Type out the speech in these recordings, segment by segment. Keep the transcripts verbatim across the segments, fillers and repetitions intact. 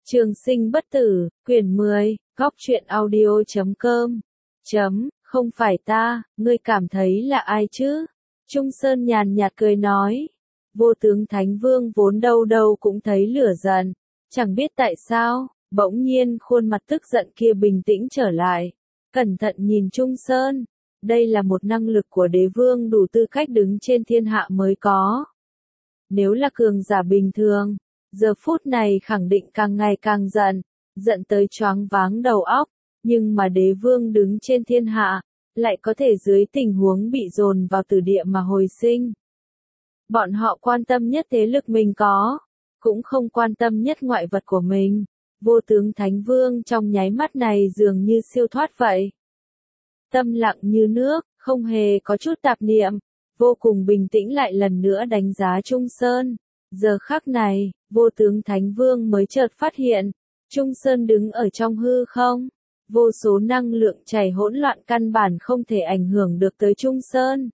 Trường sinh bất tử, quyển mười, góc truyện audio chấm com. Chấm, không phải ta, ngươi cảm thấy là ai chứ? Trung Sơn nhàn nhạt cười nói. Vô tướng Thánh Vương vốn đâu đâu cũng thấy lửa giận. Chẳng biết tại sao, bỗng nhiên khuôn mặt tức giận kia bình tĩnh trở lại. Cẩn thận nhìn Trung Sơn. Đây là một năng lực của đế vương đủ tư cách đứng trên thiên hạ mới có. Nếu là cường giả bình thường, giờ phút này khẳng định càng ngày càng giận, giận tới choáng váng đầu óc, nhưng mà đế vương đứng trên thiên hạ, lại có thể dưới tình huống bị dồn vào tử địa mà hồi sinh. Bọn họ quan tâm nhất thế lực mình có, cũng không quan tâm nhất ngoại vật của mình. Vô tướng Thánh Vương trong nháy mắt này dường như siêu thoát vậy. Tâm lặng như nước, không hề có chút tạp niệm, vô cùng bình tĩnh lại lần nữa đánh giá Trung Sơn. Giờ khắc này, vô tướng Thánh Vương mới chợt phát hiện, Trung Sơn đứng ở trong hư không. Vô số năng lượng chảy hỗn loạn căn bản không thể ảnh hưởng được tới Trung Sơn.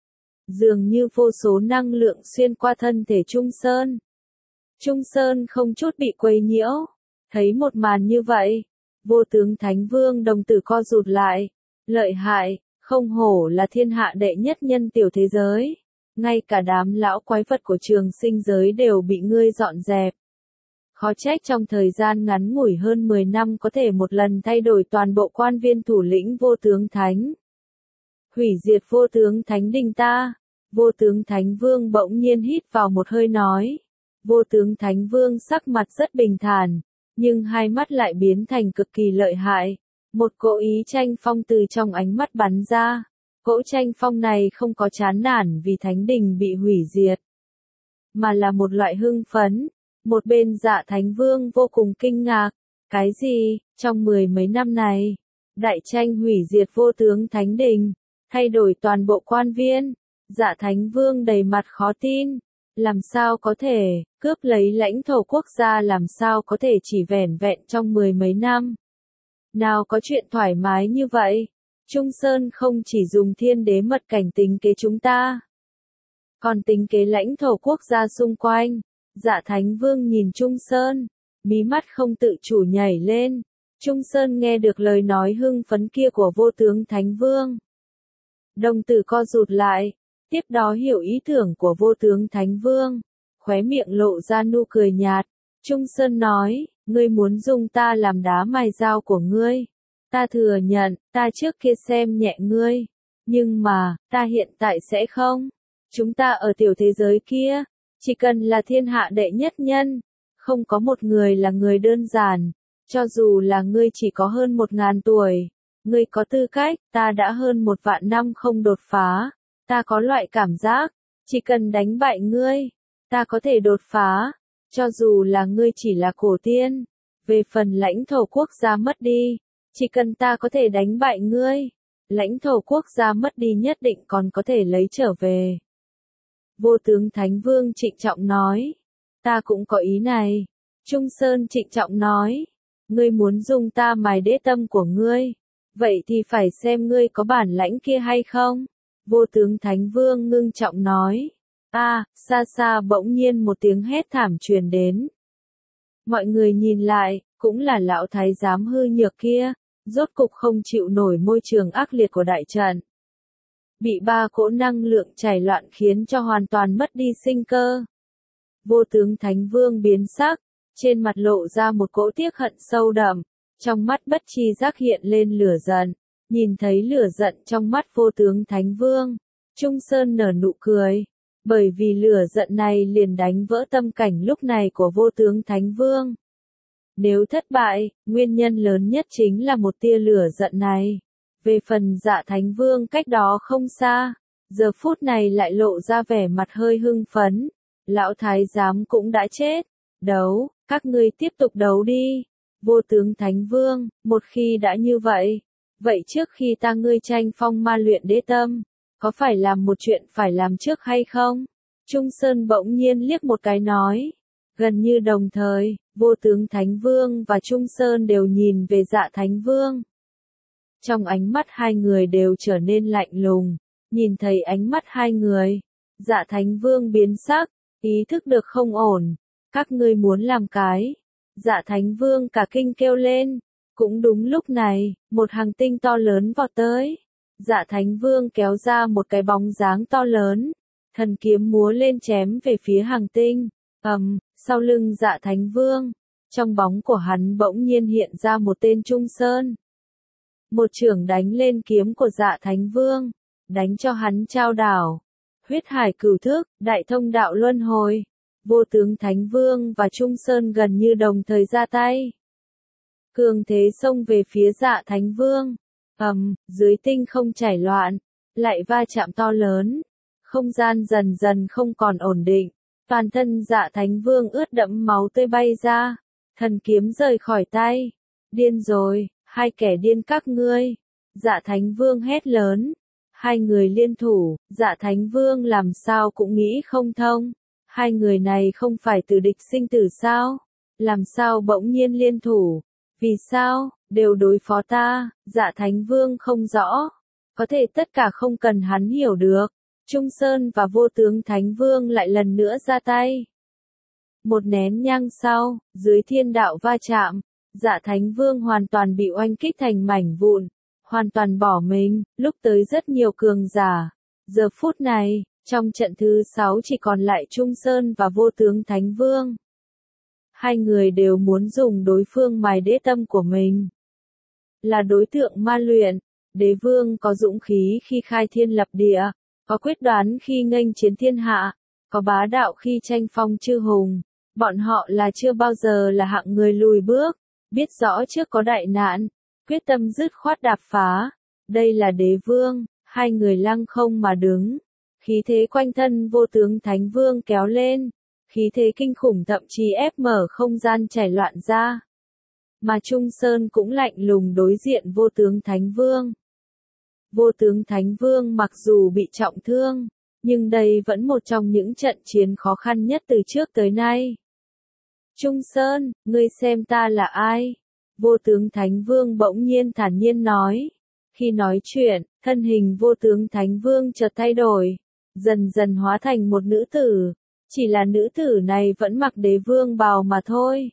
Dường như vô số năng lượng xuyên qua thân thể Trung Sơn. Trung Sơn không chút bị quấy nhiễu. Thấy một màn như vậy, vô tướng Thánh Vương đồng tử co rụt lại. Lợi hại, không hổ là thiên hạ đệ nhất nhân tiểu thế giới. Ngay cả đám lão quái vật của trường sinh giới đều bị ngươi dọn dẹp. Khó trách trong thời gian ngắn ngủi hơn mười năm có thể một lần thay đổi toàn bộ quan viên thủ lĩnh vô tướng thánh. Hủy diệt vô tướng thánh đình ta. Vô tướng Thánh Vương bỗng nhiên hít vào một hơi nói. Vô tướng Thánh Vương sắc mặt rất bình thản, nhưng hai mắt lại biến thành cực kỳ lợi hại. Một cỗ ý tranh phong từ trong ánh mắt bắn ra. Cỗ tranh phong này không có chán nản vì thánh đình bị hủy diệt, mà là một loại hưng phấn. Một bên Dạ Thánh Vương vô cùng kinh ngạc. Cái gì, trong mười mấy năm này, đại tranh hủy diệt vô tướng thánh đình, thay đổi toàn bộ quan viên. Dạ Thánh Vương đầy mặt khó tin. Làm sao có thể, cướp lấy lãnh thổ quốc gia làm sao có thể chỉ vẻn vẹn trong mười mấy năm. Nào có chuyện thoải mái như vậy. Trung Sơn không chỉ dùng thiên đế mật cảnh tính kế chúng ta, còn tính kế lãnh thổ quốc gia xung quanh. Dạ Thánh Vương nhìn Trung Sơn, mí mắt không tự chủ nhảy lên. Trung Sơn nghe được lời nói hưng phấn kia của vô tướng Thánh Vương. Đồng tử co rụt lại, tiếp đó hiểu ý tưởng của vô tướng Thánh Vương. Khóe miệng lộ ra nụ cười nhạt. Trung Sơn nói, ngươi muốn dùng ta làm đá mài dao của ngươi. Ta thừa nhận, ta trước kia xem nhẹ ngươi. Nhưng mà, ta hiện tại sẽ không. Chúng ta ở tiểu thế giới kia, chỉ cần là thiên hạ đệ nhất nhân, không có một người là người đơn giản. Cho dù là ngươi chỉ có hơn một ngàn tuổi, ngươi có tư cách, ta đã hơn một vạn năm không đột phá. Ta có loại cảm giác, chỉ cần đánh bại ngươi, ta có thể đột phá. Cho dù là ngươi chỉ là cổ tiên, về phần lãnh thổ quốc gia mất đi, chỉ cần ta có thể đánh bại ngươi, lãnh thổ quốc gia mất đi nhất định còn có thể lấy trở về. Vô tướng Thánh Vương trịnh trọng nói. Ta cũng có ý này. Trung Sơn trịnh trọng nói. Ngươi muốn dùng ta mài đế tâm của ngươi, vậy thì phải xem ngươi có bản lãnh kia hay không. Vô tướng Thánh Vương ngưng trọng nói. A, à, xa xa bỗng nhiên một tiếng hét thảm truyền đến. Mọi người nhìn lại, cũng là lão thái giám hư nhược kia, rốt cục không chịu nổi môi trường ác liệt của đại trận. Bị ba cỗ năng lượng chảy loạn khiến cho hoàn toàn mất đi sinh cơ. Vô tướng Thánh Vương biến sắc, trên mặt lộ ra một cỗ tiếc hận sâu đậm, trong mắt bất tri giác hiện lên lửa giận. Nhìn thấy lửa giận trong mắt vô tướng Thánh Vương, Trung Sơn nở nụ cười, bởi vì lửa giận này liền đánh vỡ tâm cảnh lúc này của vô tướng Thánh Vương. Nếu thất bại, nguyên nhân lớn nhất chính là một tia lửa giận này. Về phần Dạ Thánh Vương cách đó không xa, giờ phút này lại lộ ra vẻ mặt hơi hưng phấn. Lão thái giám cũng đã chết. Đấu, các ngươi tiếp tục đấu đi. Vô tướng Thánh Vương, một khi đã như vậy, vậy trước khi ta ngươi tranh phong ma luyện đế tâm, có phải làm một chuyện phải làm trước hay không? Trung Sơn bỗng nhiên liếc một cái nói. Gần như đồng thời, vô tướng Thánh Vương và Trung Sơn đều nhìn về Dạ Thánh Vương. Trong ánh mắt hai người đều trở nên lạnh lùng. Nhìn thấy ánh mắt hai người, Dạ Thánh Vương biến sắc, ý thức được không ổn. Các ngươi muốn làm cái Dạ Thánh Vương cả kinh kêu lên. Cũng đúng lúc này, một hành tinh to lớn vọt tới. Dạ Thánh Vương kéo ra một cái bóng dáng to lớn. Thần kiếm múa lên chém về phía hành tinh. ầm, um, sau lưng Dạ Thánh Vương. Trong bóng của hắn bỗng nhiên hiện ra một tên Trung Sơn. Một chưởng đánh lên kiếm của Dạ Thánh Vương. Đánh cho hắn trao đảo. Huyết hải cửu thức, đại thông đạo luân hồi. Vô tướng Thánh Vương và Trung Sơn gần như đồng thời ra tay. Cường thế xông về phía Dạ Thánh Vương. ầm, um, dưới tinh không chảy loạn. Lại va chạm to lớn. Không gian dần dần không còn ổn định. Toàn thân Dạ Thánh Vương ướt đẫm máu tươi bay ra. Thần kiếm rời khỏi tay. Điên rồi, hai kẻ điên các ngươi. Dạ Thánh Vương hét lớn. Hai người liên thủ, Dạ Thánh Vương làm sao cũng nghĩ không thông. Hai người này không phải từ địch sinh tử sao? Làm sao bỗng nhiên liên thủ? Vì sao, đều đối phó ta, Dạ Thánh Vương không rõ. Có thể tất cả không cần hắn hiểu được. Trung Sơn và Vô tướng Thánh Vương lại lần nữa ra tay. Một nén nhang sau, dưới thiên đạo va chạm, Dạ Thánh Vương hoàn toàn bị oanh kích thành mảnh vụn. Hoàn toàn bỏ mình, lúc tới rất nhiều cường giả. Giờ phút này, trong trận thứ sáu chỉ còn lại Trung Sơn và Vô tướng Thánh Vương. Hai người đều muốn dùng đối phương mài đế tâm của mình. Là đối tượng ma luyện, đế vương có dũng khí khi khai thiên lập địa, có quyết đoán khi nghênh chiến thiên hạ, có bá đạo khi tranh phong chư hùng. Bọn họ là chưa bao giờ là hạng người lùi bước, biết rõ trước có đại nạn, quyết tâm dứt khoát đạp phá. Đây là đế vương, hai người lăng không mà đứng. Khí thế quanh thân Vô tướng Thánh Vương kéo lên. Khí thế kinh khủng thậm chí ép mở không gian chảy loạn ra. Mà Trung Sơn cũng lạnh lùng đối diện Vô tướng Thánh Vương. Vô tướng Thánh Vương mặc dù bị trọng thương, nhưng đây vẫn một trong những trận chiến khó khăn nhất từ trước tới nay. Trung Sơn, ngươi xem ta là ai? Vô tướng Thánh Vương bỗng nhiên thản nhiên nói. Khi nói chuyện, thân hình Vô tướng Thánh Vương chợt thay đổi, dần dần hóa thành một nữ tử. Chỉ là nữ tử này vẫn mặc đế vương bào mà thôi.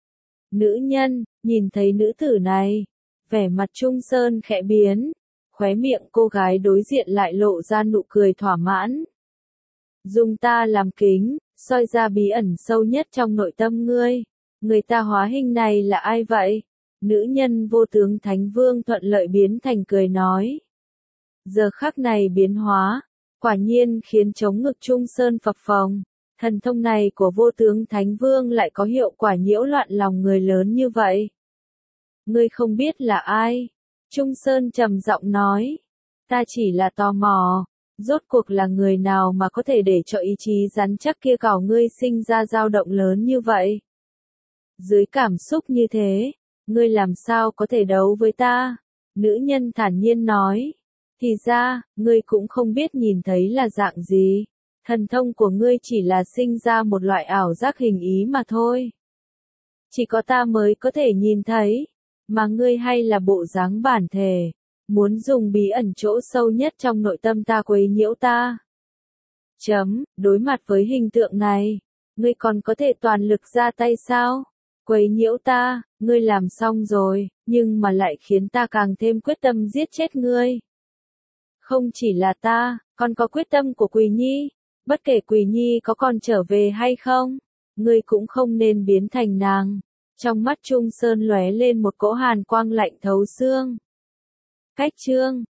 Nữ nhân, nhìn thấy nữ tử này, vẻ mặt Trung Sơn khẽ biến, khóe miệng cô gái đối diện lại lộ ra nụ cười thỏa mãn. Dùng ta làm kính, soi ra bí ẩn sâu nhất trong nội tâm ngươi. Người ta hóa hình này là ai vậy? Nữ nhân Vô tướng Thánh Vương thuận lợi biến thành cười nói. Giờ khắc này biến hóa, quả nhiên khiến chống ngực Trung Sơn phập phồng. Thần thông này của Vô tướng Thánh Vương lại có hiệu quả nhiễu loạn lòng người lớn như vậy. Ngươi không biết là ai? Trung Sơn trầm giọng nói. Ta chỉ là tò mò. Rốt cuộc là người nào mà có thể để cho ý chí rắn chắc kia cảo ngươi sinh ra dao động lớn như vậy? Dưới cảm xúc như thế, ngươi làm sao có thể đấu với ta? Nữ nhân thản nhiên nói. Thì ra, ngươi cũng không biết nhìn thấy là dạng gì. Thần thông của ngươi chỉ là sinh ra một loại ảo giác hình ý mà thôi. Chỉ có ta mới có thể nhìn thấy, mà ngươi hay là bộ dáng bản thể, muốn dùng bí ẩn chỗ sâu nhất trong nội tâm ta quấy nhiễu ta. Chấm, đối mặt với hình tượng này, ngươi còn có thể toàn lực ra tay sao? Quấy nhiễu ta, ngươi làm xong rồi, nhưng mà lại khiến ta càng thêm quyết tâm giết chết ngươi. Không chỉ là ta, còn có quyết tâm của Quỳ Nhi. Bất kể Quỳ Nhi có còn trở về hay không, ngươi cũng không nên biến thành nàng. Trong mắt Trung Sơn lóe lên một cỗ hàn quang lạnh thấu xương. Cách chương